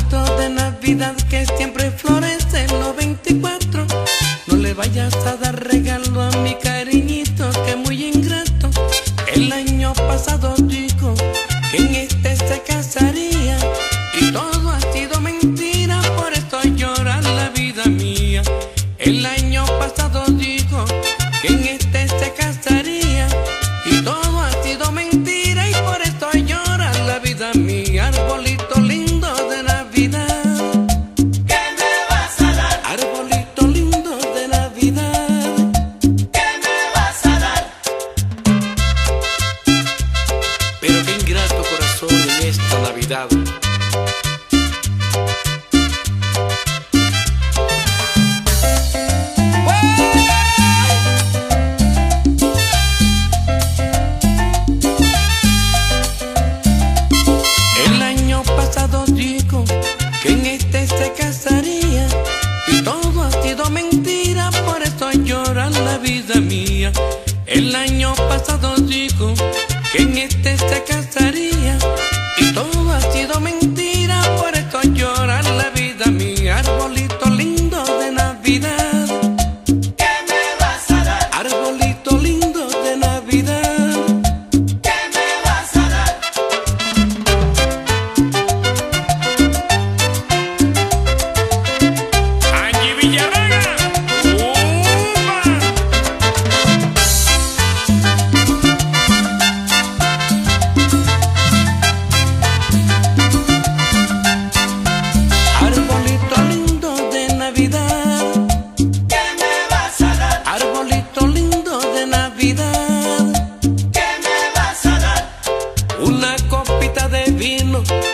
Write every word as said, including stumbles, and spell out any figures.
arbolito de Navidad que siempre florece en los veinticuatro. No le vayas a dar regalo a mi cariñito, que muy ingrato. El año pasado dijo que en este se casaría y todo ha sido mentira, por eso llora la vida mía. El año pasado dijo que en este se casaría y todo ha sido mentira, y por eso llora la vida mía. Arbolito lindo de Navidad, ¿qué me vas a dar? arbolito lindo de Navidad, ¿Qué me vas a dar? pero qué ingrato corazón en esta Navidad. El año pasado dijo que en este se casaría y todo ha sido mentira, por eso llora la vida mía. El año pasado dijo que en este se casaría y todo ha sido mentira, por eso llora la vida mía. Arbolito lindo de Navidad, ¿Qué me vas a dar? arbolito lindo de Navidad, ¿Qué me vas a dar? Angie Villarraga, ¡Upa! arbolito lindo de Navidad, ¿Qué me vas a dar? arbolito lindo de Navidad. ¿Qué me vas a dar? Una copita de vino